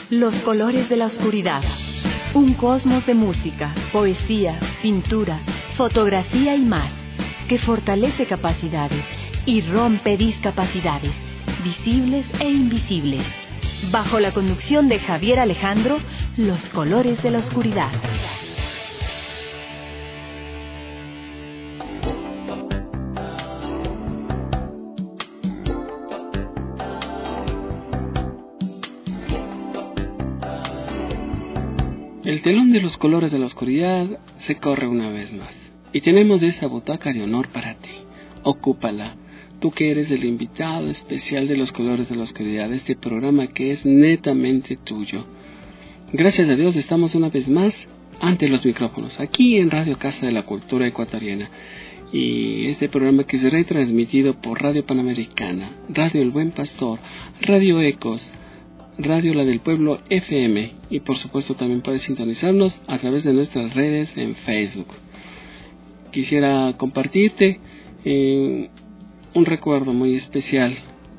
Los colores de la oscuridad. Un cosmos de música, poesía, pintura, fotografía y más, que fortalece capacidades y rompe discapacidades, visibles e invisibles. Bajo la conducción de Javier Alejandro, Los colores de la oscuridad. El telón de los colores de la oscuridad se corre una vez más. Y tenemos esa butaca de honor para ti. Ocúpala. Tú que eres el invitado especial de los colores de la oscuridad, este programa que es netamente tuyo. Gracias a Dios estamos una vez más ante los micrófonos, aquí en Radio Casa de la Cultura Ecuatoriana. Y este programa que es retransmitido por Radio Panamericana, Radio El Buen Pastor, Radio Ecos, Radio La del Pueblo FM, y por supuesto también puedes sintonizarnos a través de nuestras redes en Facebook. Quisiera compartirte un recuerdo muy especial.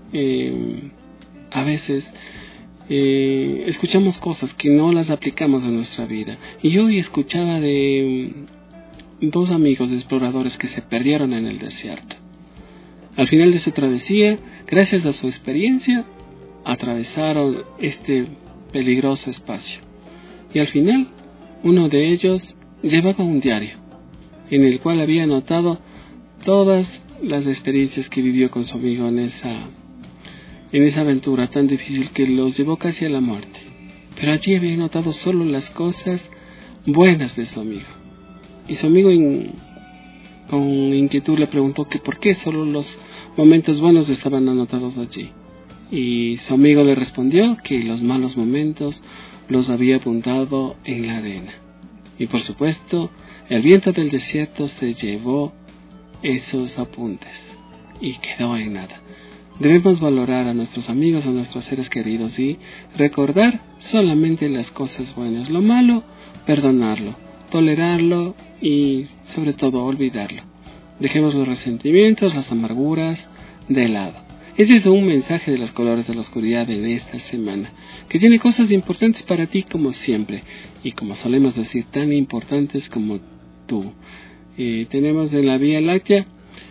A veces escuchamos cosas que no las aplicamos en nuestra vida, y hoy escuchaba de dos amigos exploradores que se perdieron en el desierto. Al final de su travesía, gracias a su experiencia, atravesaron este peligroso espacio, y al final uno de ellos llevaba un diario en el cual había anotado todas las experiencias que vivió con su amigo en esa aventura tan difícil que los llevó casi a la muerte. Pero allí había anotado solo las cosas buenas de su amigo, y su amigo con inquietud le preguntó que por qué solo los momentos buenos estaban anotados allí. Y su amigo le respondió que los malos momentos los había apuntado en la arena. Y por supuesto, el viento del desierto se llevó esos apuntes y quedó en nada. Debemos valorar a nuestros amigos, a nuestros seres queridos, y recordar solamente las cosas buenas. Lo malo, perdonarlo, tolerarlo y sobre todo olvidarlo. Dejemos los resentimientos, las amarguras de lado. Ese es un mensaje de los colores de la oscuridad en esta semana, que tiene cosas importantes para ti como siempre, y como solemos decir, tan importantes como tú. Tenemos en la Vía Láctea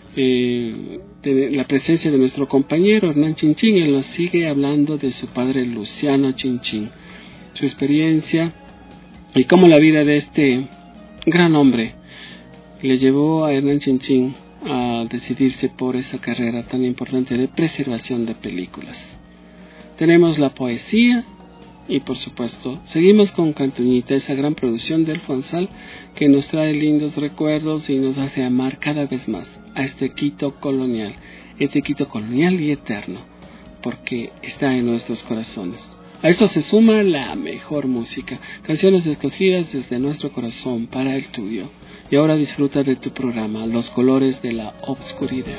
la presencia de nuestro compañero Hernán Chinchín. Él nos sigue hablando de su padre Luciano Chinchín, su experiencia y cómo la vida de este gran hombre le llevó a Hernán Chinchín a decidirse por esa carrera tan importante de preservación de películas. Tenemos la poesía y por supuesto seguimos con Cantuñita, esa gran producción del Fonsal que nos trae lindos recuerdos y nos hace amar cada vez más a este Quito colonial y eterno, porque está en nuestros corazones. A esto se suma la mejor música, canciones escogidas desde nuestro corazón para el tuyo. Y ahora disfruta de tu programa, Los colores de la oscuridad.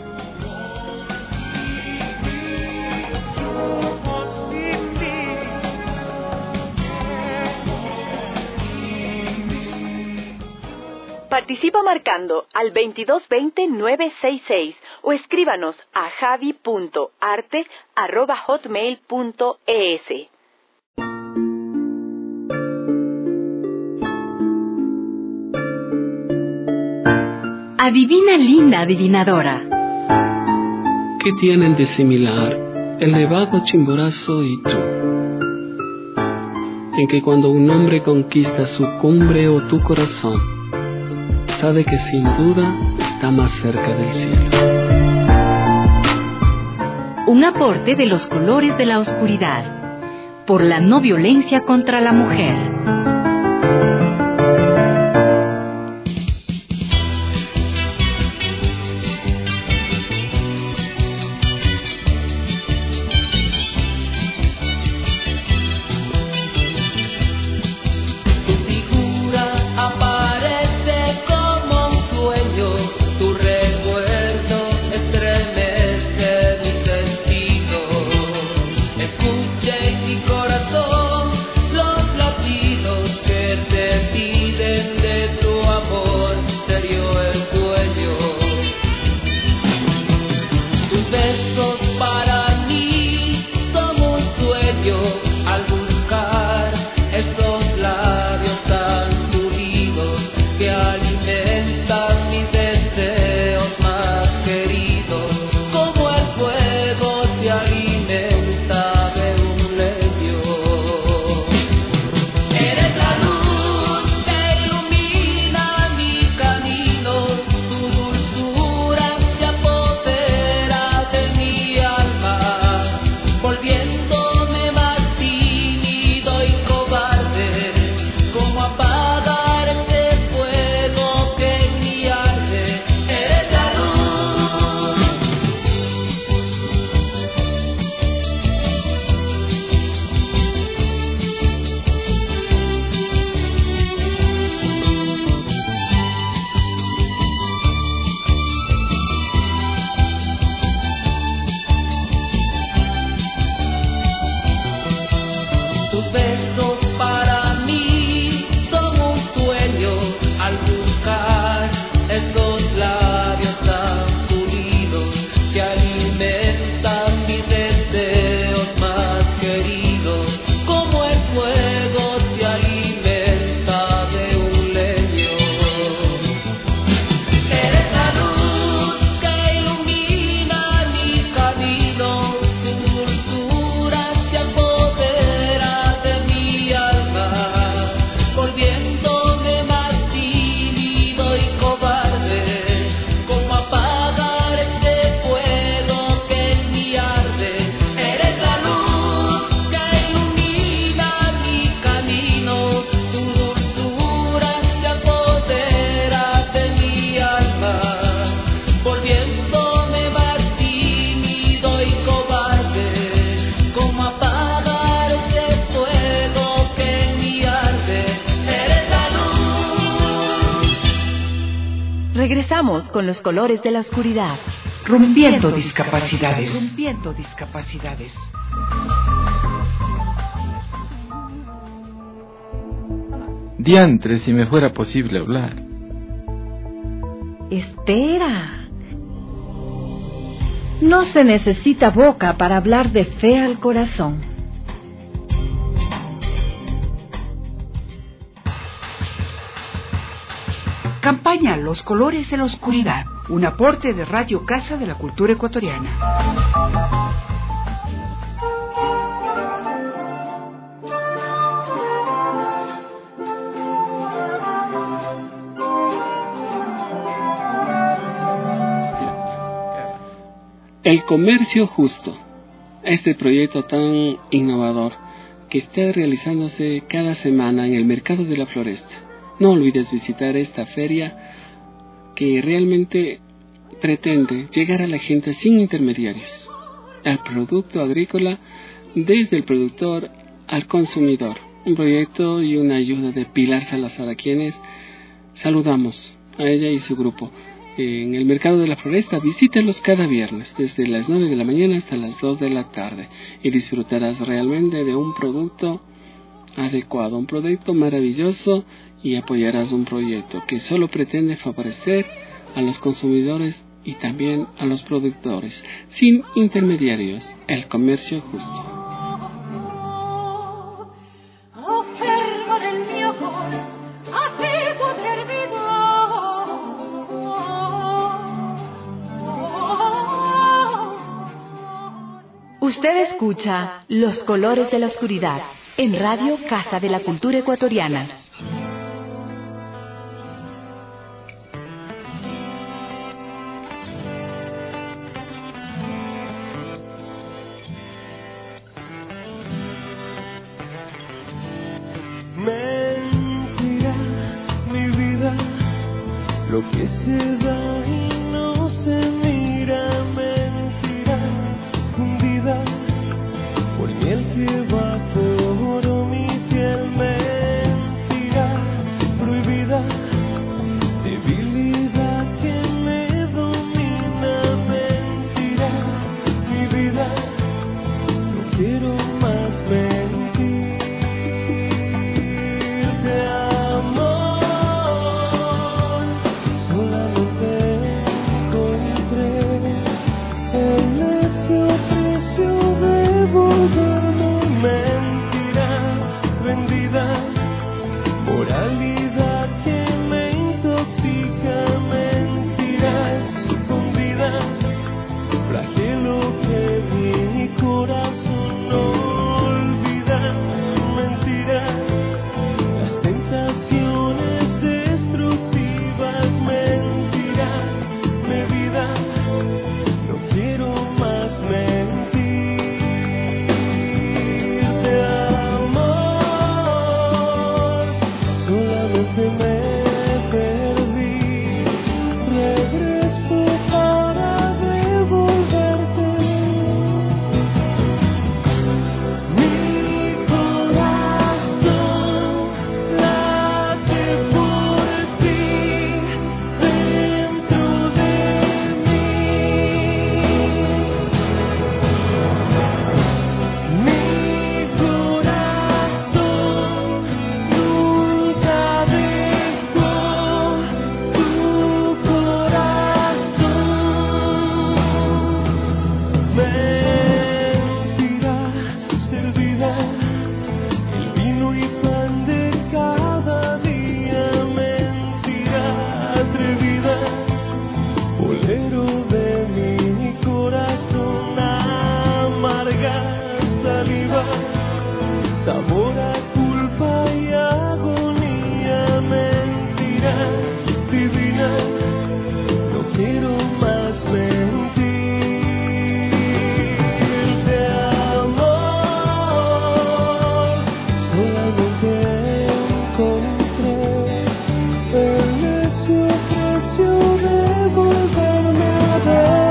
Participa marcando al 2220-966 o escríbanos a javi.arte@hotmail.es. Adivina, linda adivinadora. ¿Qué tienen de similar el nevado Chimborazo y tú? En que cuando un hombre conquista su cumbre o tu corazón, sabe que sin duda está más cerca del cielo. Un aporte de los colores de la oscuridad por la no violencia contra la mujer. Para mí como un sueño al buscar Regresamos con los colores de la oscuridad. Rompiendo discapacidades. Rompiendo discapacidades. Diantre, si me fuera posible hablar. Espera. No se necesita boca para hablar de fe al corazón. Campaña Los Colores de la Oscuridad, un aporte de Radio Casa de la Cultura Ecuatoriana. El comercio justo, este proyecto tan innovador que está realizándose cada semana en el mercado de la Floresta. No olvides visitar esta feria que realmente pretende llegar a la gente sin intermediarios, al producto agrícola desde el productor al consumidor. Un proyecto y una ayuda de Pilar Salazar, a quienes saludamos a ella y su grupo. En el mercado de la Floresta, visítalos cada viernes desde las 9 de la mañana hasta las 2 de la tarde y disfrutarás realmente de un producto adecuado, un producto maravilloso, y apoyarás un proyecto que solo pretende favorecer a los consumidores y también a los productores, sin intermediarios, el comercio justo. Usted escucha Los Colores de la Oscuridad en Radio Casa de la Cultura Ecuatoriana. Mentira, mi vida, lo que se da y no se mira. Mentira, hundida por miel que va por mi piel. Mentira, prohibida, debilidad que me domina. Mentira, mi vida, no quiero más mentir. Moralidad que me intoxica. Mentira escondida, flagelo que mi corazón no olvida. Mentira, las tentaciones destructivas. Mentira, mi vida, no quiero más mentir. Sabor a culpa y agonía. Mentira divina, no quiero más mentir. De amor solamente encontré el necio precio de volverme a ver.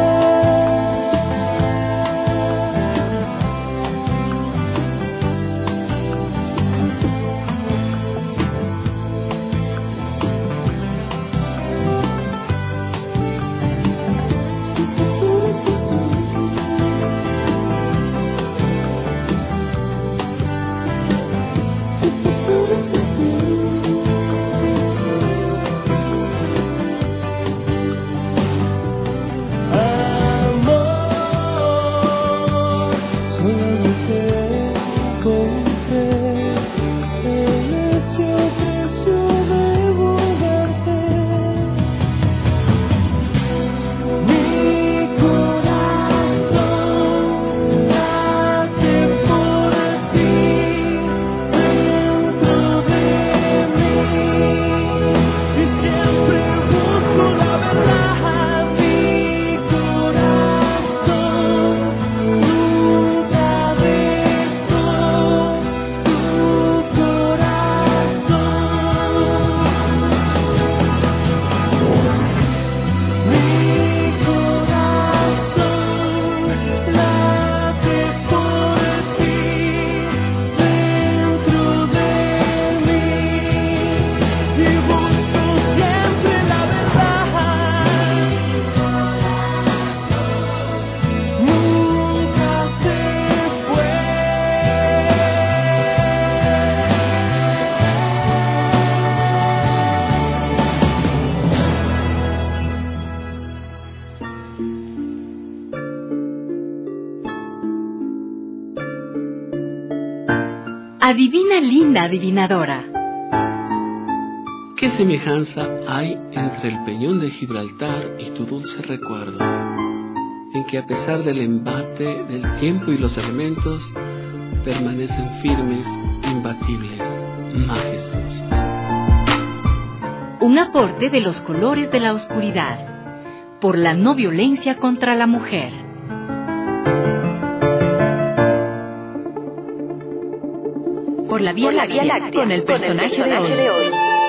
Adivina, linda adivinadora. ¿Qué semejanza hay entre el peñón de Gibraltar y tu dulce recuerdo? En que a pesar del embate del tiempo y los elementos, permanecen firmes, imbatibles, majestuosos. Un aporte de los colores de la oscuridad, por la no violencia contra la mujer. Por la Vía Láctea, con el personaje de hoy.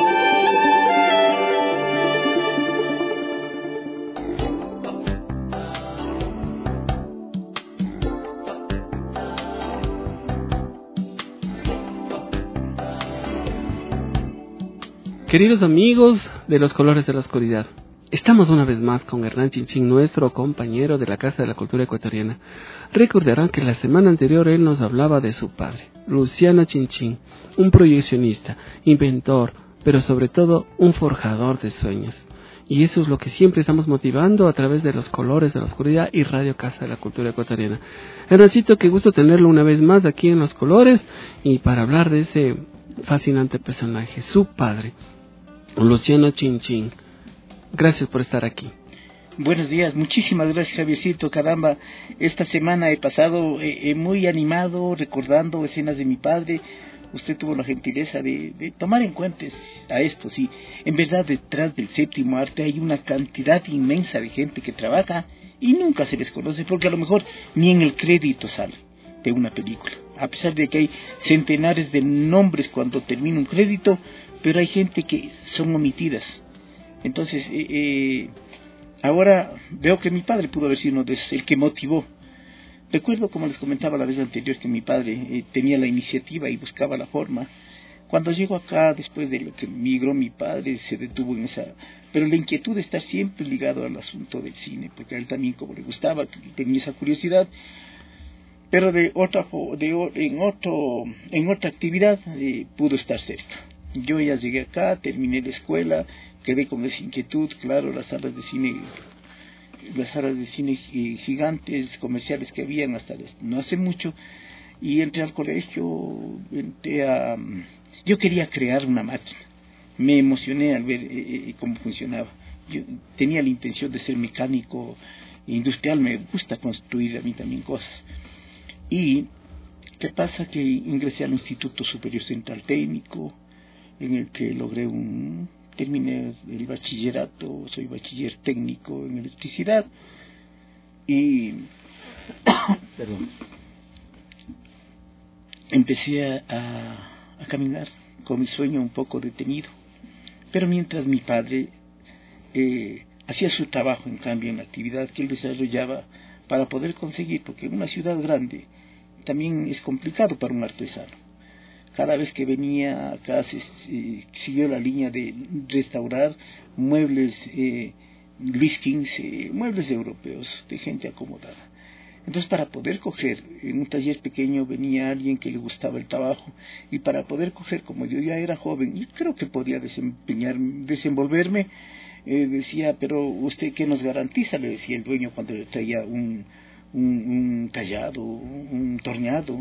Queridos amigos de los colores de la oscuridad, estamos una vez más con Hernán Chinchín, nuestro compañero de la Casa de la Cultura Ecuatoriana. Recordarán que la semana anterior él nos hablaba de su padre, Luciano Chinchín, un proyeccionista, inventor, pero sobre todo un forjador de sueños. Y eso es lo que siempre estamos motivando a través de los colores de la oscuridad y Radio Casa de la Cultura Ecuatoriana. Hernancito, qué gusto tenerlo una vez más aquí en Los Colores y para hablar de ese fascinante personaje, su padre, Luciano Chinchín. Gracias por estar aquí. Buenos días, muchísimas gracias, Javiercito. Caramba, esta semana he pasado muy animado recordando escenas de mi padre. Usted tuvo la gentileza de tomar en cuenta a esto, sí. En verdad, detrás del séptimo arte hay una cantidad inmensa de gente que trabaja y nunca se les conoce, porque a lo mejor ni en el crédito sale de una película. A pesar de que hay centenares de nombres cuando termina un crédito, pero hay gente que son omitidas. Entonces, ahora veo que mi padre pudo haber sido uno de esos, el que motivó. Recuerdo, como les comentaba la vez anterior, que mi padre tenía la iniciativa y buscaba la forma. Cuando llegó acá, después de lo que migró mi padre, se detuvo en esa... Pero la inquietud de estar siempre ligado al asunto del cine, porque a él también, como le gustaba, tenía esa curiosidad. Pero en otra actividad pudo estar cerca. Yo ya llegué acá, terminé la escuela, quedé con esa inquietud, claro, las salas de cine gigantes, comerciales que habían hasta no hace mucho, y entré al colegio, yo quería crear una máquina, me emocioné al ver cómo funcionaba. Yo tenía la intención de ser mecánico industrial, me gusta construir a mí también cosas. Y ¿qué pasa? Que ingresé al Instituto Superior Central Técnico, en el que terminé el bachillerato, soy bachiller técnico en electricidad, y empecé a caminar con mi sueño un poco detenido, pero mientras mi padre hacía su trabajo, en cambio, en la actividad que él desarrollaba para poder conseguir, porque en una ciudad grande también es complicado para un artesano. Cada vez que venía acá siguió la línea de restaurar muebles Luis XV, muebles europeos, de gente acomodada. Entonces, para poder coger en un taller pequeño venía alguien que le gustaba el trabajo, y para poder coger, como yo ya era joven y creo que podía desenvolverme, decía, pero ¿usted qué nos garantiza? Le decía el dueño cuando le traía un tallado, un torneado,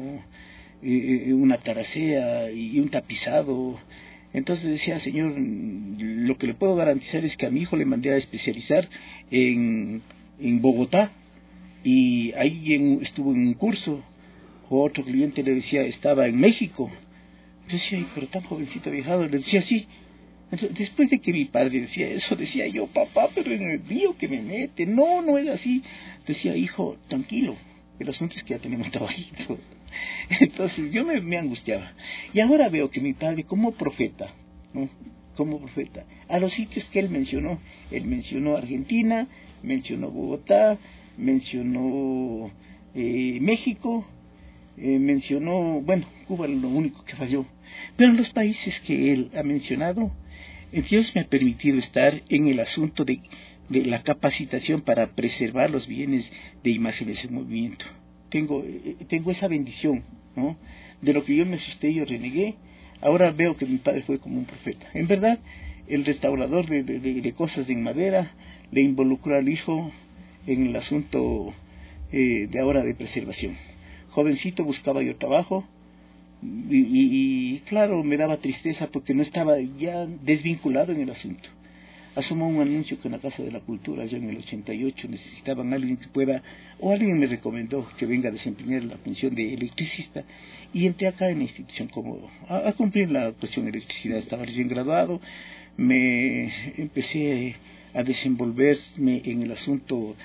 una taracea y un tapizado. Entonces decía, señor, lo que le puedo garantizar es que a mi hijo le mandé a especializar en Bogotá, y ahí estuvo en un curso. O otro cliente le decía, estaba en México. Decía, pero tan jovencito viajado. Le decía, sí. Entonces, después de que mi padre decía eso, decía yo, papá, pero en el lío que me mete. No era así. Decía, hijo, tranquilo, el asunto es que ya tenemos trabajito. Entonces yo me angustiaba. Y ahora veo que mi padre, como profeta, ¿no? Como profeta, a los sitios que él mencionó Argentina, mencionó Bogotá, mencionó México, mencionó, bueno, Cuba es lo único que falló, pero en los países que él ha mencionado, Dios me ha permitido estar en el asunto de la capacitación para preservar los bienes de imágenes en movimiento. Tengo esa bendición, ¿no? De lo que yo me asusté, yo renegué. Ahora veo que mi padre fue como un profeta. En verdad, el restaurador de cosas en madera le involucró al hijo en el asunto de ahora de preservación. Jovencito buscaba yo trabajo, Y claro, me daba tristeza porque no estaba ya desvinculado en el asunto. Asomó un anuncio que en la Casa de la Cultura, ya en el 88, necesitaban a alguien que pueda, o alguien me recomendó que venga a desempeñar la función de electricista, y entré acá en la institución como a cumplir la cuestión de electricidad. Estaba recién graduado, me empecé a desenvolverme en el asunto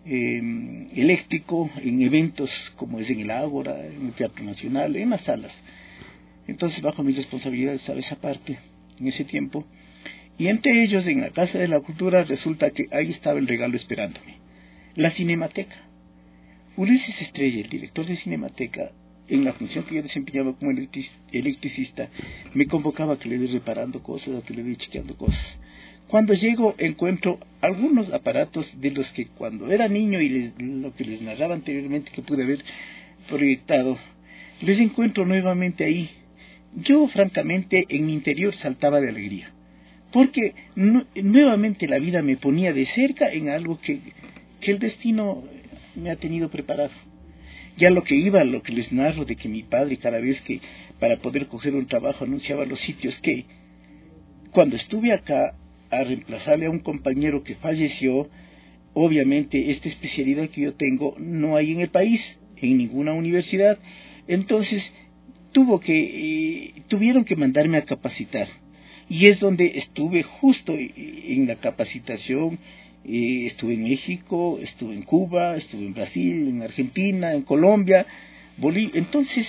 eléctrico, en eventos como es en el Ágora, en el Teatro Nacional, en las salas. Entonces, bajo mi responsabilidad estaba esa parte en ese tiempo. Y entre ellos, en la Casa de la Cultura, resulta que ahí estaba el regalo esperándome. La Cinemateca. Ulises Estrella, el director de Cinemateca, en la función que yo desempeñaba como electricista, me convocaba a que le dé reparando cosas o que le dé chequeando cosas. Cuando llego, encuentro algunos aparatos de los que cuando era niño y lo que les narraba anteriormente que pude haber proyectado, les encuentro nuevamente ahí. Yo, francamente, en mi interior saltaba de alegría, porque nuevamente la vida me ponía de cerca en algo que el destino me ha tenido preparado. Ya lo que les narro de que mi padre cada vez que para poder coger un trabajo anunciaba los sitios que, cuando estuve acá a reemplazarle a un compañero que falleció, obviamente esta especialidad que yo tengo no hay en el país, en ninguna universidad, entonces tuvieron que mandarme a capacitar. Y es donde estuve justo en la capacitación. Estuve en México, estuve en Cuba, estuve en Brasil, en Argentina, en Colombia, Bolivia. Entonces,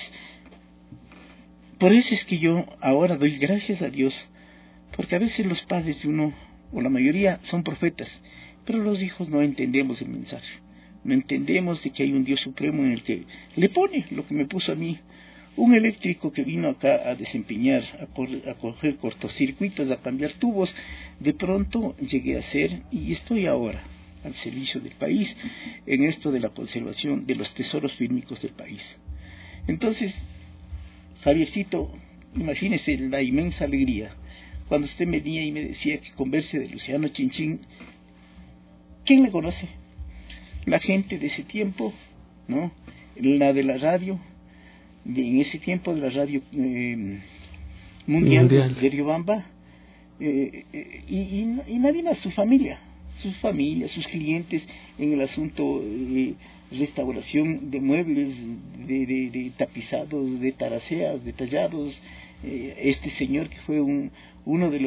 por eso es que yo ahora doy gracias a Dios, porque a veces los padres de uno, o la mayoría, son profetas, pero los hijos no entendemos el mensaje, no entendemos de que hay un Dios supremo en el que le pone lo que me puso a mí. Un eléctrico que vino acá a desempeñar, a coger cortocircuitos, a cambiar tubos, de pronto llegué a ser, y estoy ahora al servicio del país, en esto de la conservación de los tesoros fílmicos del país. Entonces, Javiercito, imagínese la inmensa alegría, cuando usted me venía y me decía que converse de Luciano Chinchín. ¿Quién le conoce? La gente de ese tiempo, ¿no? La de la radio, en ese tiempo de la radio mundial de Riobamba, y nadie más, su familia, sus clientes en el asunto restauración de muebles, de tapizados, de taraceas, de tallados. Este señor que fue uno de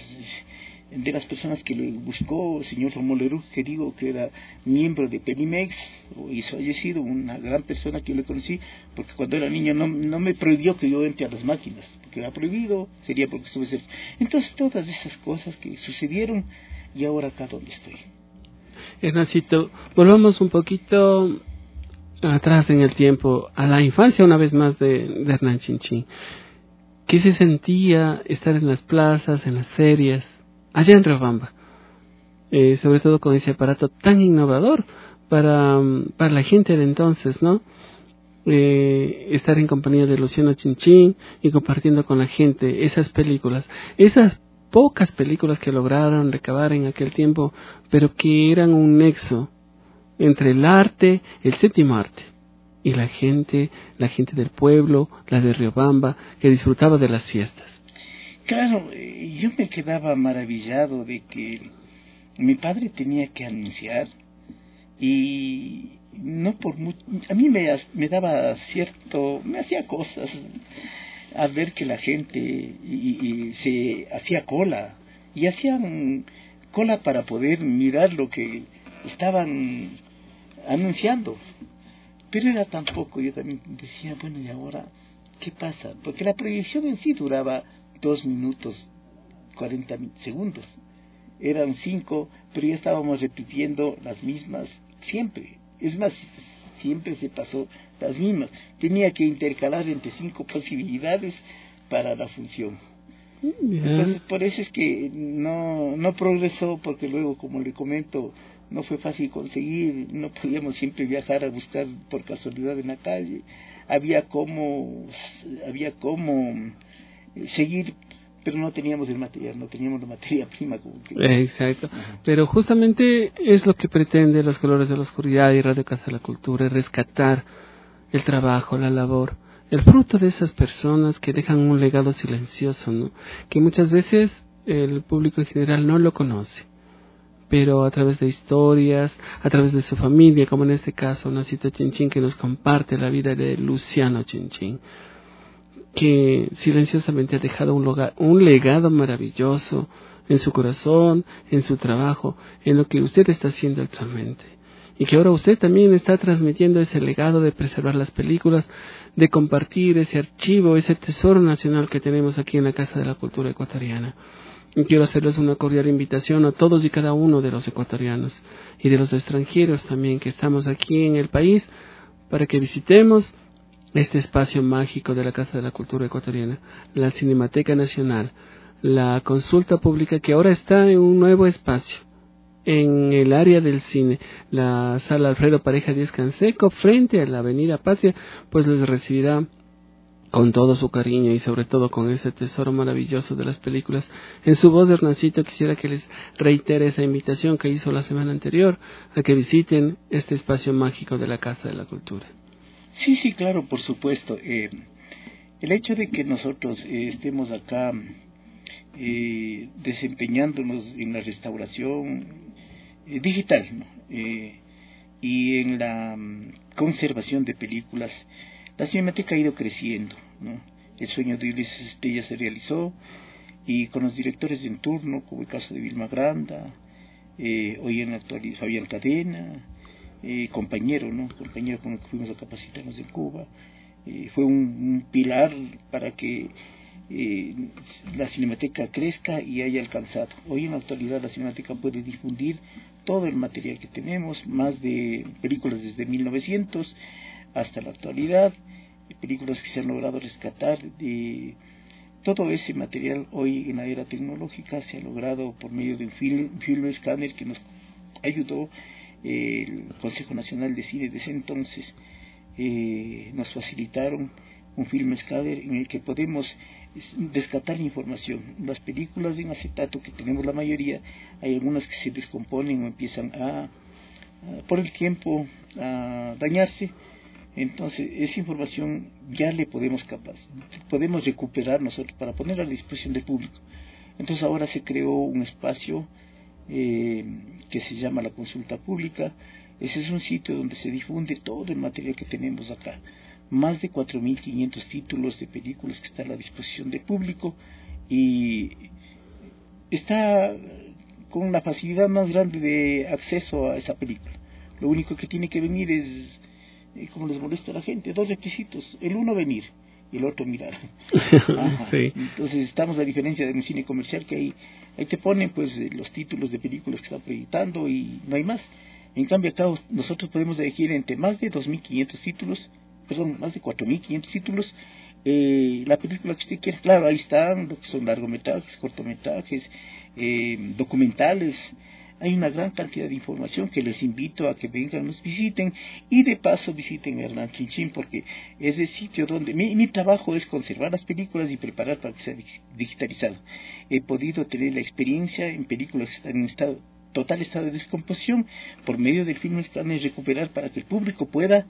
las personas que le buscó, el señor Romolero, que digo que era miembro de Penimex, y fallecido, una gran persona que yo le conocí, porque cuando era niño no me prohibió que yo entre a las máquinas, porque era prohibido, sería porque estuve cerca. Entonces todas esas cosas que sucedieron, y ahora acá donde estoy. Hernacito, volvamos un poquito atrás en el tiempo, a la infancia una vez más de Hernán Chinchín. ¿Qué se sentía estar en las plazas, en las ferias, allá en Riobamba? Sobre todo con ese aparato tan innovador para la gente de entonces, ¿no? Estar en compañía de Luciano Chinchín y compartiendo con la gente esas películas, esas pocas películas que lograron recabar en aquel tiempo, pero que eran un nexo entre el arte, el séptimo arte, y la gente del pueblo, la de Riobamba, que disfrutaba de las fiestas. Claro, yo me quedaba maravillado de que mi padre tenía que anunciar, y no por mucho, a mí me daba me hacía cosas al ver que la gente y se hacía cola, y hacían cola para poder mirar lo que estaban anunciando. Pero era tan poco, yo también decía, bueno, ¿y ahora qué pasa? Porque la proyección en sí duraba 2 minutos 40 segundos. Eran 5, pero ya estábamos repitiendo las mismas siempre. Es más, siempre se pasó las mismas. Tenía que intercalar entre 5 posibilidades para la función. Entonces, por eso es que no progresó, porque luego, como le comento, no fue fácil conseguir, no podíamos siempre viajar a buscar por casualidad en la calle. Había como seguir, pero no teníamos el material, no teníamos la materia prima. Exacto. Pero justamente es lo que pretende Los Colores de la Oscuridad y Radio Casa de la Cultura, rescatar el trabajo, la labor el fruto de esas personas que dejan un legado silencioso, ¿no? Que muchas veces el público en general no lo conoce, pero a través de historias, a través de su familia, como en este caso Nacito Chinchín, que nos comparte la vida de Luciano Chinchín, que silenciosamente ha dejado un legado maravilloso en su corazón, en su trabajo, en lo que usted está haciendo actualmente. Y que ahora usted también está transmitiendo ese legado de preservar las películas, de compartir ese archivo, ese tesoro nacional que tenemos aquí en la Casa de la Cultura Ecuatoriana. Y quiero hacerles una cordial invitación a todos y cada uno de los ecuatorianos y de los extranjeros también que estamos aquí en el país, para que visitemos este espacio mágico de la Casa de la Cultura Ecuatoriana, la Cinemateca Nacional, la consulta pública que ahora está en un nuevo espacio, en el área del cine, la sala Alfredo Pareja Díaz Canseco, frente a la Avenida Patria, pues les recibirá con todo su cariño y sobre todo con ese tesoro maravilloso de las películas. En su voz, Hernancito, quisiera que les reitere esa invitación que hizo la semana anterior, a que visiten este espacio mágico de la Casa de la Cultura. Sí, sí, claro, por supuesto. El hecho de que nosotros estemos acá desempeñándonos en la restauración digital, ¿no? Y en la conservación de películas, la Cinemateca ha ido creciendo, ¿no? El sueño de Ulises Estella se realizó, y con los directores en turno, como el caso de Vilma Granda, hoy en la actualidad Fabián Cadena, compañero con el que fuimos a capacitarnos en Cuba, fue un pilar para que la Cinemateca crezca y haya alcanzado. Hoy en la actualidad la Cinemateca puede difundir todo el material que tenemos, más de películas desde 1900 hasta la actualidad, películas que se han logrado rescatar. Todo ese material hoy en la era tecnológica se ha logrado por medio de un film escáner que nos ayudó el Consejo Nacional de Cine de ese entonces. Nos facilitaron un film escáner en el que podemos rescatar información. Las películas en acetato, que tenemos la mayoría, hay algunas que se descomponen o empiezan por el tiempo a dañarse. Entonces esa información ya le podemos recuperar nosotros para ponerla a la disposición del público. Entonces ahora se creó un espacio que se llama la consulta pública. Ese es un sitio donde se difunde todo el material que tenemos acá, más de 4.500 títulos de películas que están a la disposición del público, y está con la facilidad más grande de acceso a esa película. Lo único que tiene que venir es, como les molesta a la gente, 2 requisitos: el uno venir y el otro mirar. Sí. Entonces estamos a diferencia de un cine comercial, que ahí te ponen pues los títulos de películas que están proyectando y no hay más. En cambio acá nosotros podemos elegir entre más de 2.500 títulos, más de 4.500 títulos, la película que usted quiera. Claro, ahí están lo que son largometrajes, cortometrajes, documentales. Hay una gran cantidad de información que les invito a que vengan, nos visiten, y de paso visiten Hernán Chinchín, porque es el sitio donde mi trabajo es conservar las películas y preparar para que sea digitalizado. He podido tener la experiencia en películas que están en total estado de descomposición, por medio del film escáner, recuperar para que el público pueda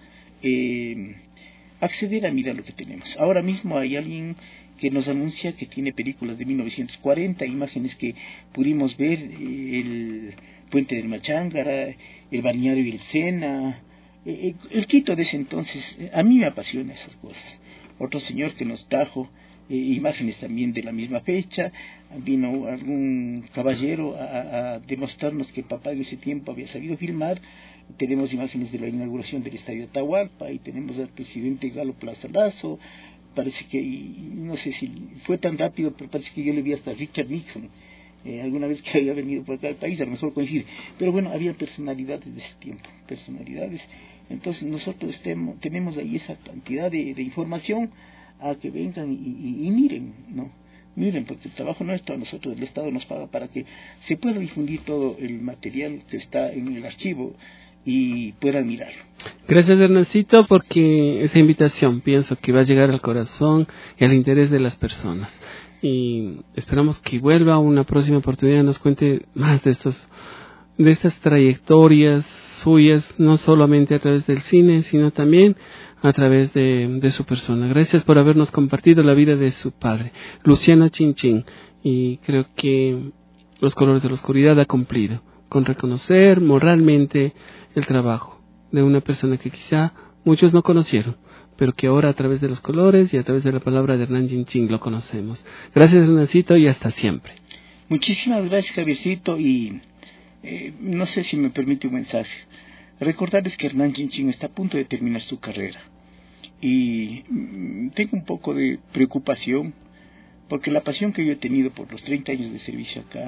acceder a mirar lo que tenemos. Ahora mismo hay alguien que nos anuncia que tiene películas de 1940, imágenes que pudimos ver, el Puente del Machángara, el Balneario y el Sena, el Quito de ese entonces. A mí me apasiona esas cosas. Otro señor que nos trajo imágenes también de la misma fecha, vino algún caballero a demostrarnos que papá en ese tiempo había sabido filmar. Tenemos imágenes de la inauguración del Estadio Atahualpa, y tenemos al presidente Galo Plaza Lazo. Parece que, no sé si fue tan rápido, pero parece que yo le vi hasta a Richard Nixon alguna vez que había venido por acá al país, a lo mejor coincide. Pero bueno, había personalidades de ese tiempo, personalidades. Entonces nosotros tenemos ahí esa cantidad de información, a que vengan y miren, ¿no? Miren, porque el trabajo nuestro, a nosotros el Estado nos paga para que se pueda difundir todo el material que está en el archivo y puedan mirarlo. Gracias, Hernancito, porque esa invitación pienso que va a llegar al corazón y al interés de las personas, y esperamos que vuelva una próxima oportunidad y nos cuente más de estos de estas trayectorias suyas, no solamente a través del cine, sino también a través de su persona. Gracias por habernos compartido la vida de su padre, Luciano Chinchín, y creo que Los Colores de la Oscuridad ha cumplido con reconocer moralmente el trabajo de una persona que quizá muchos no conocieron, pero que ahora a través de los colores y a través de la palabra de Hernán Chinchín lo conocemos. Gracias, Hernancito, y hasta siempre. Muchísimas gracias, Javiercito, y no sé si me permite un mensaje. Recordarles que Hernán Chinchín está a punto de terminar su carrera y tengo un poco de preocupación porque la pasión que yo he tenido por los 30 años de servicio acá,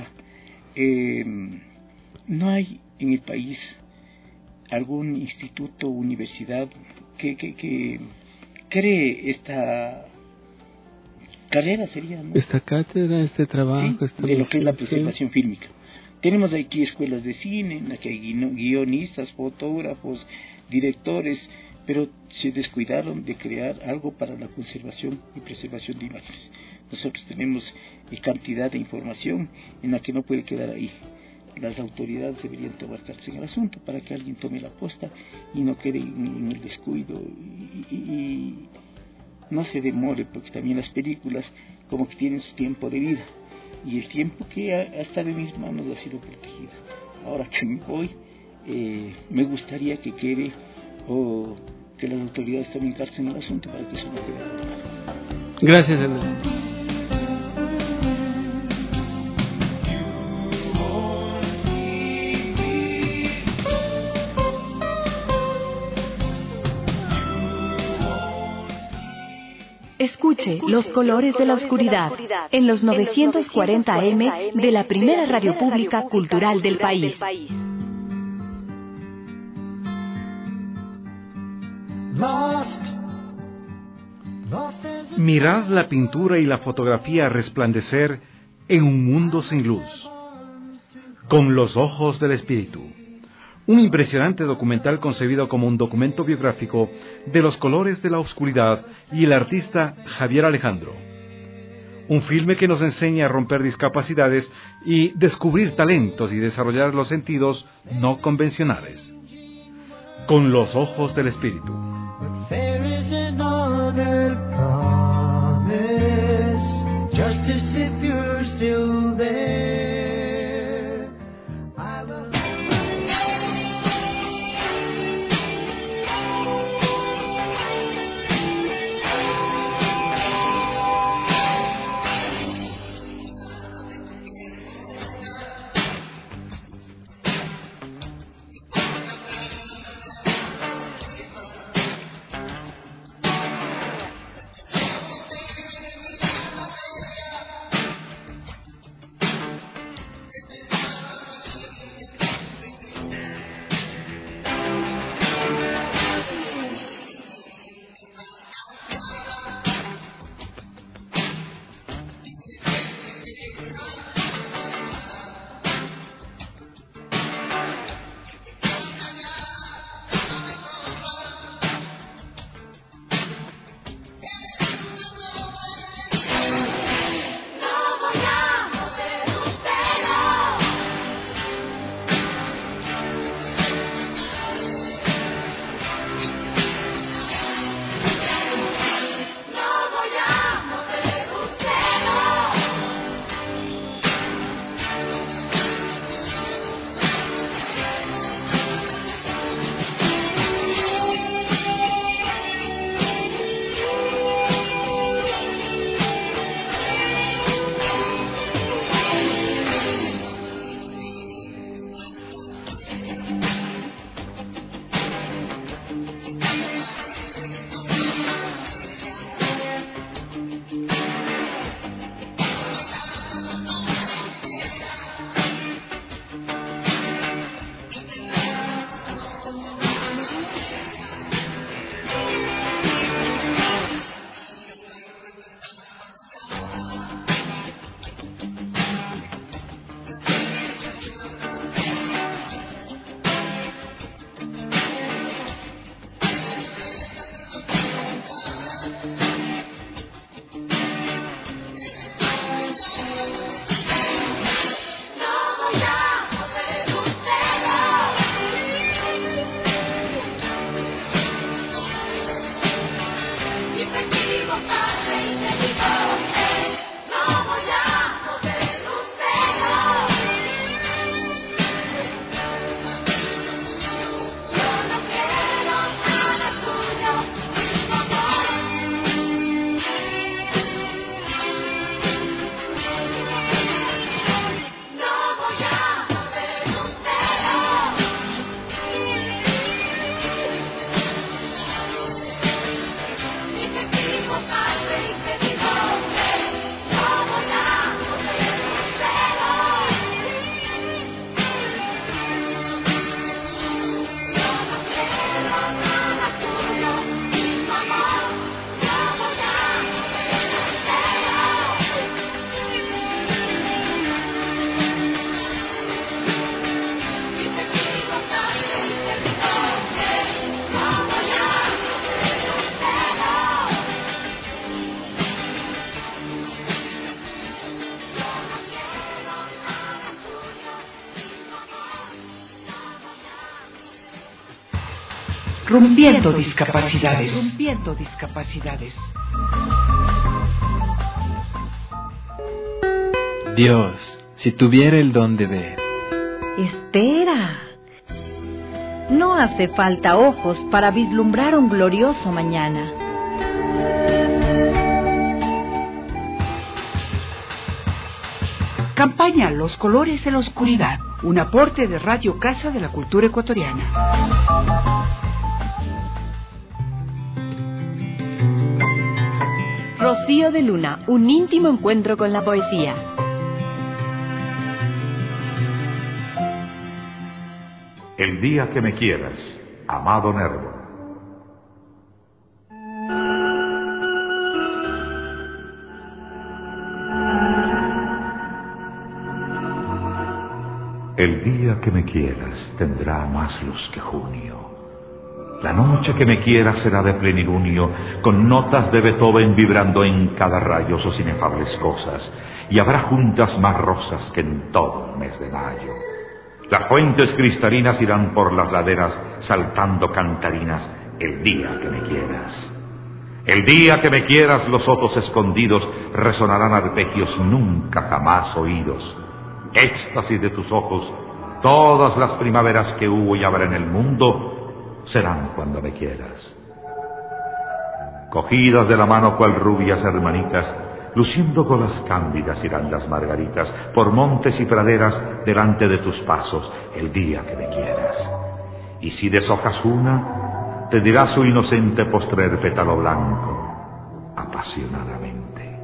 no hay en el país algún instituto o universidad que cree esta carrera, sería, ¿no? Esta cátedra, este trabajo, sí, de lo que es la preservación fílmica. Tenemos aquí escuelas de cine, en las que hay guionistas, fotógrafos, directores, pero se descuidaron de crear algo para la conservación y preservación de imágenes. Nosotros tenemos cantidad de información en la que no puede quedar ahí. Las autoridades deberían tomar cartas en el asunto para que alguien tome la posta y no quede en el descuido y no se demore, porque también las películas como que tienen su tiempo de vida y el tiempo que ha estado en mis manos ha sido protegido. Ahora que me voy, me gustaría que quede o que las autoridades tomen cartas en el asunto para que eso no quede abandonado. Gracias, Hernán. Escuche Los Colores de la Oscuridad en los 940 AM de la primera radio pública cultural del país. Mirad la pintura y la fotografía resplandecer en un mundo sin luz. Con los ojos del espíritu. Un impresionante documental concebido como un documento biográfico de los colores de la oscuridad y el artista Javier Alejandro. Un filme que nos enseña a romper discapacidades y descubrir talentos y desarrollar los sentidos no convencionales. Con los ojos del espíritu. Rompiendo discapacidades. Rompiendo discapacidades. Dios, si tuviera el don de ver. Espera. No hace falta ojos para vislumbrar un glorioso mañana. Campaña Los colores de la oscuridad. Un aporte de Radio Casa de la Cultura Ecuatoriana. Rocío de Luna, un íntimo encuentro con la poesía. El día que me quieras, amado Nervo. El día que me quieras tendrá más luz que junio. La noche que me quieras será de plenilunio, con notas de Beethoven vibrando en cada rayo sus inefables cosas, y habrá juntas más rosas que en todo el mes de mayo. Las fuentes cristalinas irán por las laderas saltando cantarinas el día que me quieras. El día que me quieras los sotos escondidos resonarán arpegios nunca jamás oídos. Éxtasis de tus ojos, todas las primaveras que hubo y habrá en el mundo serán cuando me quieras. Cogidas de la mano cual rubias hermanitas, luciendo golas cándidas irán las margaritas por montes y praderas delante de tus pasos el día que me quieras. Y si deshojas una, te dirá su inocente postrer pétalo blanco, apasionadamente.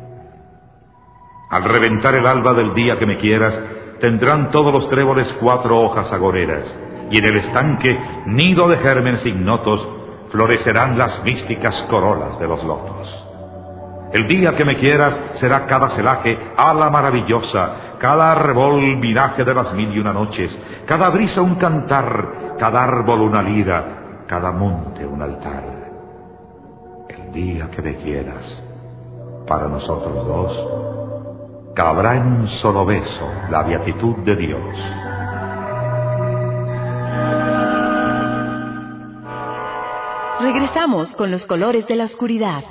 Al reventar el alba del día que me quieras, tendrán todos los tréboles 4 hojas agoreras, y en el estanque, nido de gérmenes ignotos, florecerán las místicas corolas de los lotos. El día que me quieras será cada celaje ala maravillosa, cada árbol miraje de las 1001 noches, cada brisa un cantar, cada árbol una lira, cada monte un altar. El día que me quieras, para nosotros dos, cabrá en un solo beso la beatitud de Dios. Regresamos con los colores de la oscuridad.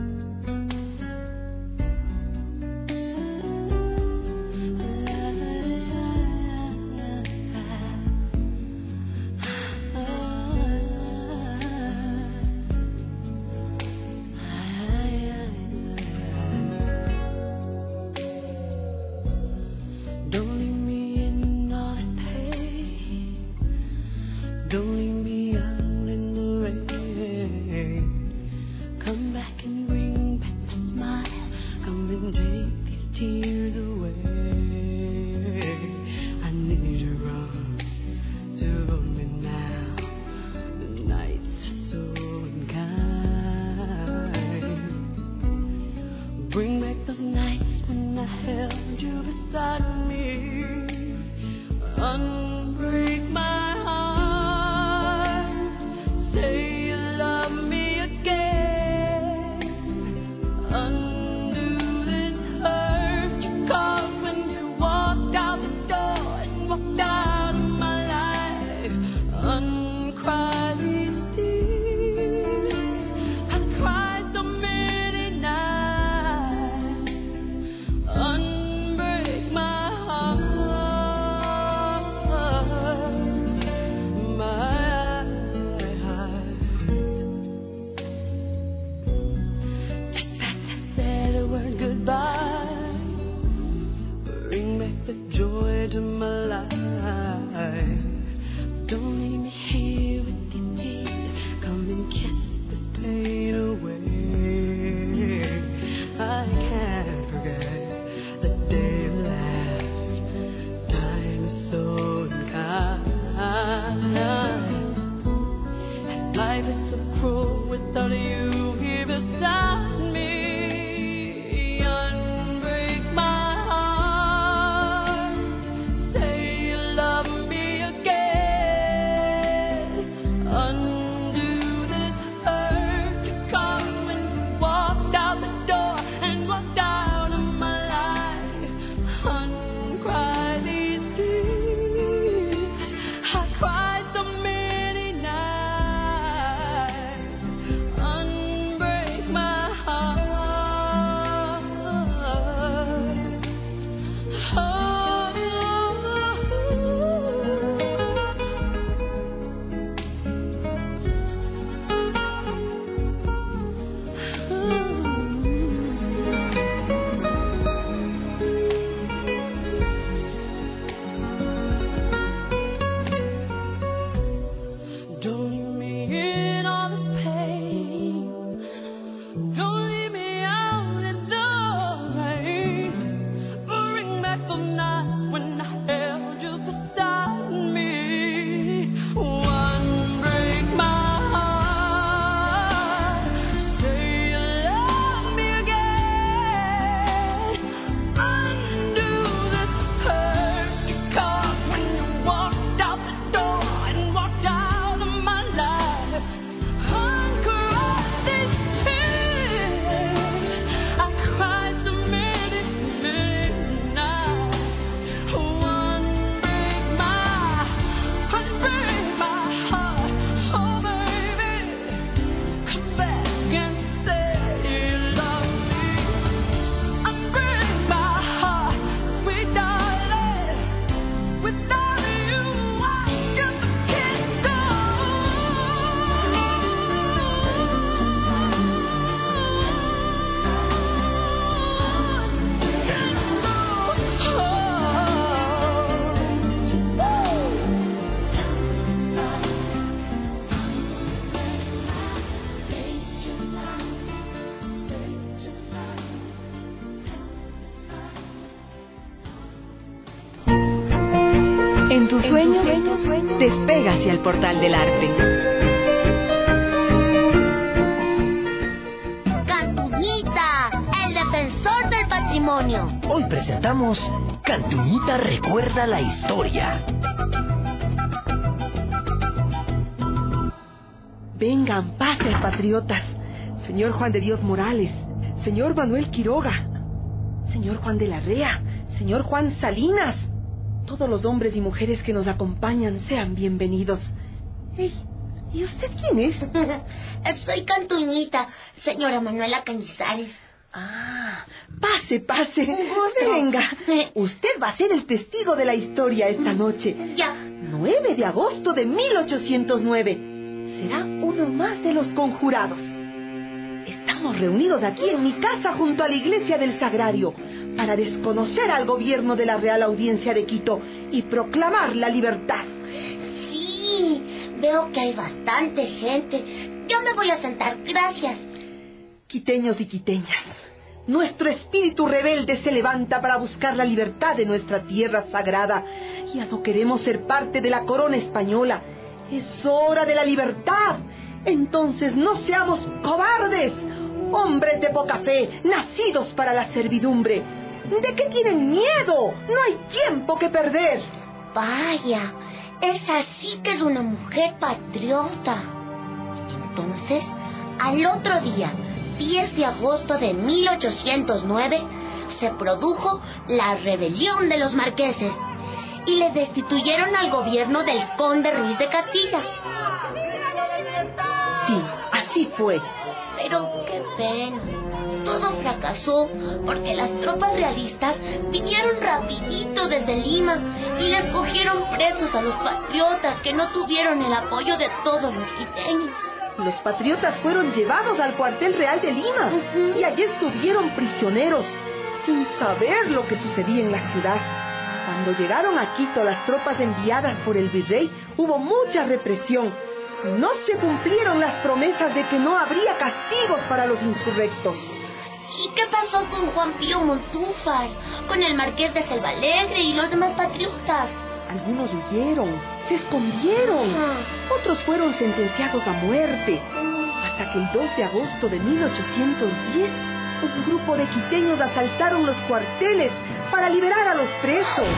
Bring back those nights when I held you beside me. Unbreak my heart. Say you love me again. Undo this hurt you caused when you walked out the door and walked out of my life. Uncry these tears. I've cried so many nights. Unbreak my heart, my heart. Take back that sad word goodbye. Bring back the joy to my life. Don't leave me here with these tears. Come and kiss this pain away. I can't forget the day you left. Time is so unkind, and life is so cruel without you here beside me. Unbreak my heart. Say you love me again. En tus sueños, despega hacia el portal del arte. Cantuñita, el defensor del patrimonio. Hoy presentamos Cantuñita recuerda la historia. Vengan, pasen, patriotas. Señor Juan de Dios Morales, señor Manuel Quiroga, señor Juan de la Rea, señor Juan Salinas. Todos los hombres y mujeres que nos acompañan sean bienvenidos. ¿Y usted quién es? Soy Cantuñita, señora Manuela Cañizares. Ah, pase, pase. Un gusto. Venga, usted va a ser el testigo de la historia esta noche. Ya. 9 de agosto de 1809. Será uno más de los conjurados. Estamos reunidos aquí en mi casa junto a la iglesia del Sagrario para desconocer al gobierno de la Real Audiencia de Quito y proclamar la libertad. Sí, veo que hay bastante gente. Yo me voy a sentar, gracias. Quiteños y quiteñas, nuestro espíritu rebelde se levanta para buscar la libertad de nuestra tierra sagrada. Ya no queremos ser parte de la corona española. Es hora de la libertad. Entonces no seamos cobardes, hombres de poca fe, nacidos para la servidumbre. ¿De qué tienen miedo? No hay tiempo que perder. Vaya, esa sí que es una mujer patriota. Entonces, al otro día, 10 de agosto de 1809, se produjo la rebelión de los marqueses y le destituyeron al gobierno del conde Ruiz de Castilla. Sí, así fue. Pero qué pena, todo fracasó porque las tropas realistas vinieron rapidito desde Lima y les cogieron presos a los patriotas que no tuvieron el apoyo de todos los quiteños. Los patriotas fueron llevados al cuartel real de Lima y allí estuvieron prisioneros, sin saber lo que sucedía en la ciudad. Cuando llegaron a Quito las tropas enviadas por el virrey, hubo mucha represión. No se cumplieron las promesas de que no habría castigos para los insurrectos. ¿Y qué pasó con Juan Pío Montúfar, con el marqués de Selvalegre y los demás patriotas? Algunos huyeron, se escondieron. Otros fueron sentenciados a muerte. Hasta que el 2 de agosto de 1810, un grupo de quiteños asaltaron los cuarteles para liberar a los presos.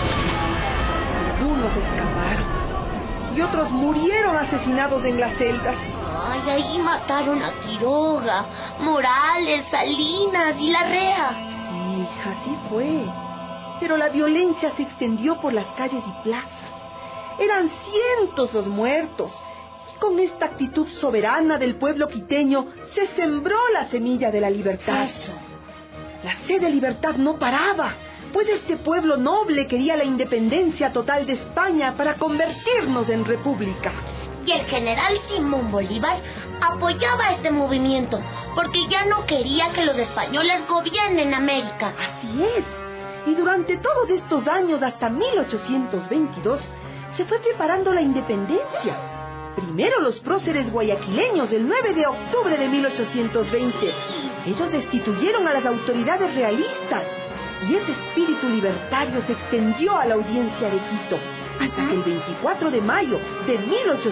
Algunos escaparon y otros murieron asesinados en las celdas. Ay, ahí mataron a Quiroga, Morales, Salinas y Larrea. Sí, así fue. Pero la violencia se extendió por las calles y plazas. Eran cientos los muertos. Y con esta actitud soberana del pueblo quiteño se sembró la semilla de la libertad. Eso. La sed de libertad no paraba, pues este pueblo noble quería la independencia total de España para convertirnos en república. Y el general Simón Bolívar apoyaba este movimiento porque ya no quería que los españoles gobiernen América. Así es. Y durante todos estos años, hasta 1822, se fue preparando la independencia. Primero los próceres guayaquileños, el 9 de octubre de 1820. Ellos destituyeron a las autoridades realistas. Y ese espíritu libertario se extendió a la audiencia de Quito, hasta que el 24 de mayo de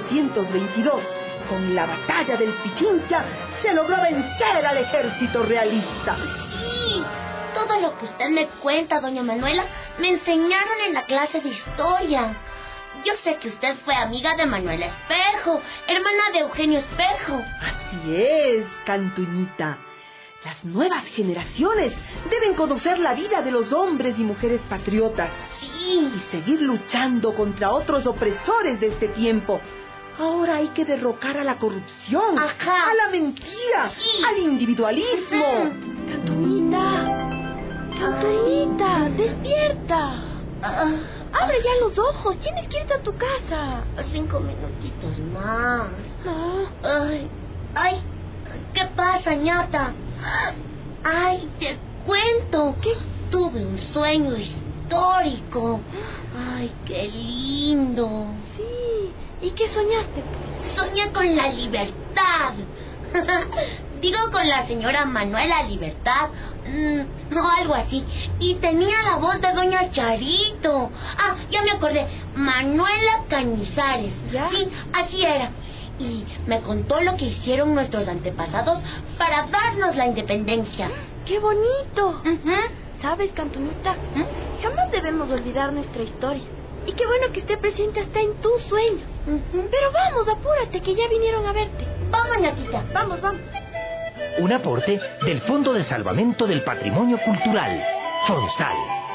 1822, con la batalla del Pichincha, se logró vencer al ejército realista. Sí, todo lo que usted me cuenta, doña Manuela, me enseñaron en la clase de historia. Yo sé que usted fue amiga de Manuela Espejo, hermana de Eugenio Espejo. Así es, Cantuñita. Las nuevas generaciones deben conocer la vida de los hombres y mujeres patriotas. Sí. Y seguir luchando contra otros opresores de este tiempo. Ahora hay que derrocar a la corrupción, Ajá. a la mentira, Sí. al individualismo. Cantuñita, despierta. Abre ya los ojos, tienes que irte a tu casa. 5 minutitos más. No. Ay, ¿qué pasa, ñata? Ay, te cuento que tuve un sueño histórico. Ay, qué lindo. Sí, ¿y qué soñaste, pues? Soñé con la libertad. Digo, con la señora Manuela Libertad, no, algo así. Y tenía la voz de doña Charito. Ah, ya me acordé, Manuela Cañizares. ¿Ya? Sí, así era. Y me contó lo que hicieron nuestros antepasados para darnos la independencia. ¡Qué bonito! ¿Sabes, Cantunita? Jamás debemos olvidar nuestra historia. Y qué bueno que esté presente hasta en tu sueño. Pero vamos, apúrate, que ya vinieron a verte. Vamos, Natita. Vamos, vamos. Un aporte del Fondo de Salvamento del Patrimonio Cultural, FONSAL.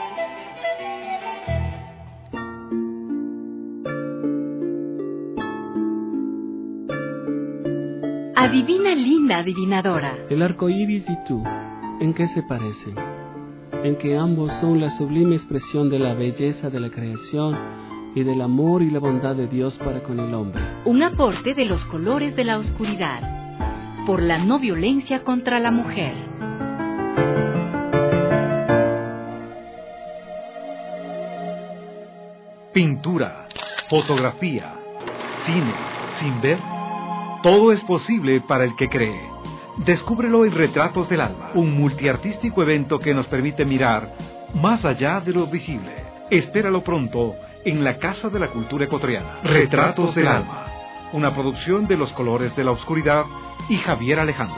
Adivina, linda adivinadora. El arco iris y tú, ¿en qué se parecen? En que ambos son la sublime expresión de la belleza de la creación y del amor y la bondad de Dios para con el hombre. Un aporte de los colores de la oscuridad. Por la no violencia contra la mujer. Pintura, fotografía, cine, sin ver. Todo es posible para el que cree. Descúbrelo en Retratos del Alma, un multiartístico evento que nos permite mirar más allá de lo visible. Espéralo pronto en la Casa de la Cultura Ecuatoriana. Retratos del Alma, una producción de Los Colores de la Oscuridad y Javier Alejandro.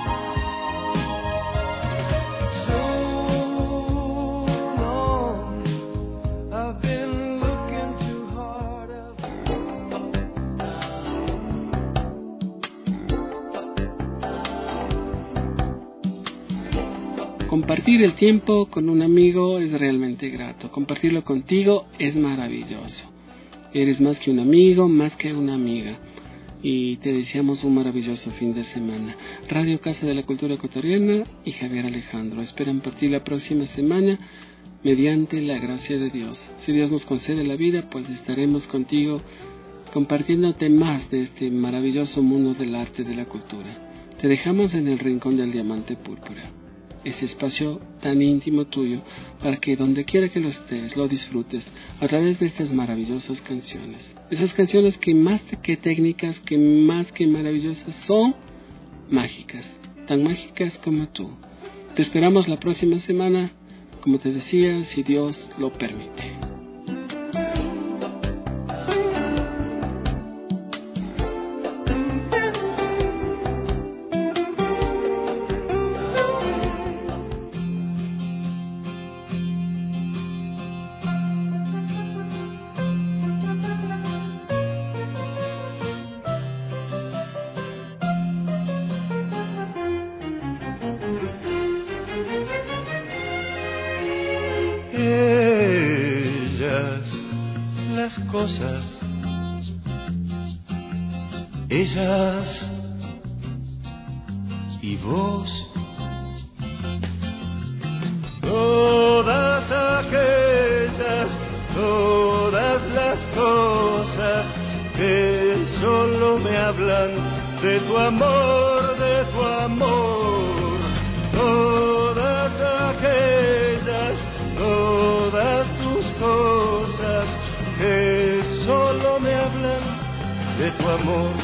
Compartir el tiempo con un amigo es realmente grato. Compartirlo contigo es maravilloso. Eres más que un amigo, más que una amiga. Y te deseamos un maravilloso fin de semana. Radio Casa de la Cultura Ecuatoriana y Javier Alejandro esperan partir la próxima semana mediante la gracia de Dios. Si Dios nos concede la vida, pues estaremos contigo compartiéndote más de este maravilloso mundo del arte y de la cultura. Te dejamos en el rincón del diamante púrpura, ese espacio tan íntimo tuyo, para que donde quiera que lo estés, lo disfrutes a través de estas maravillosas canciones. Esas canciones que más que técnicas, que más que maravillosas, son mágicas, tan mágicas como tú. Te esperamos la próxima semana, como te decía, si Dios lo permite. Cosas, ellas y vos, todas aquellas, todas las cosas que solo me hablan de tu amor, todas aquellas, todas tus cosas que solo me hablan de tu amor.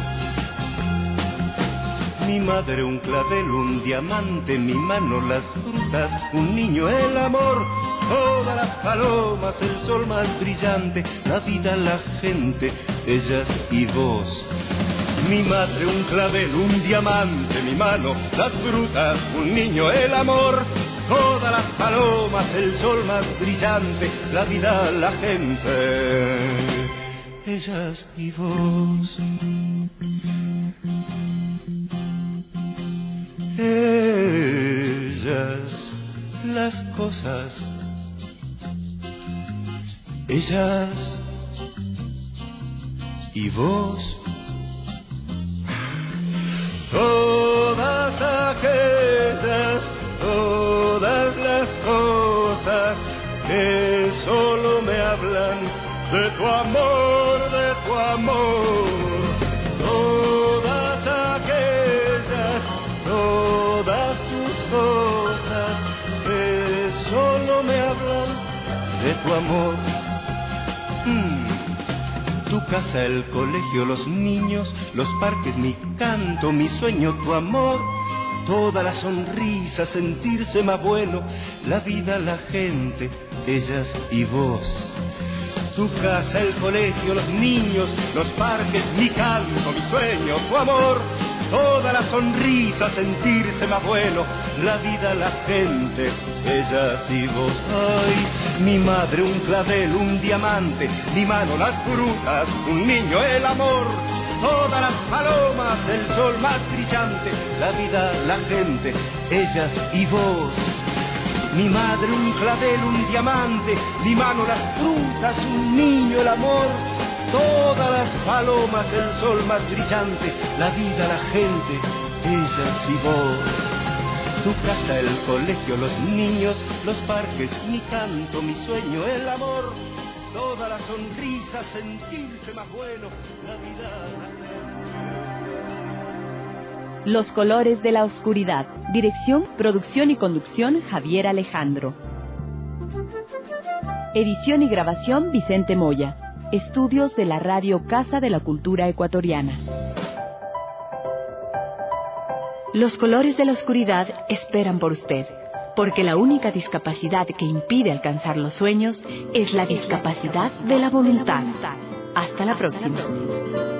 Mi madre un clavel, un diamante, mi mano las frutas, un niño el amor, todas las palomas, el sol más brillante, la vida, la gente, ellas y vos. Mi madre un clavel, un diamante, mi mano las frutas, un niño el amor, todas las palomas, el sol más brillante, la vida, la gente, ellas y vos. Ellas, las cosas, ellas y vos. Todas aquellas, todas las cosas que solo me hablan de tu amor, todas aquellas, todas tus cosas que solo me hablan de tu amor. Tu casa, el colegio, los niños, los parques, mi canto, mi sueño, tu amor. Toda la sonrisa, sentirse más bueno, la vida, la gente, ellas y vos. Tu casa, el colegio, los niños, los parques, mi canto, mi sueño, tu amor. Toda la sonrisa, sentirse más bueno, la vida, la gente, ellas y vos. Ay, mi madre, un clavel, un diamante, mi mano, las frutas, un niño, el amor. Todas las palomas, el sol más brillante, la vida, la gente, ellas y vos. Mi madre, un clavel, un diamante, mi mano, las frutas, un niño, el amor. Todas las palomas, el sol más brillante, la vida, la gente, ellas y vos. Tu casa, el colegio, los niños, los parques, mi canto, mi sueño, el amor. Toda la sonrisa, sentirse más bueno, la vida, la gente. Los colores de la oscuridad. Dirección, producción y conducción, Javier Alejandro. Edición y grabación, Vicente Moya. Estudios de la Radio Casa de la Cultura Ecuatoriana. Los colores de la oscuridad esperan por usted, porque la única discapacidad que impide alcanzar los sueños es la discapacidad de la voluntad. Hasta la próxima.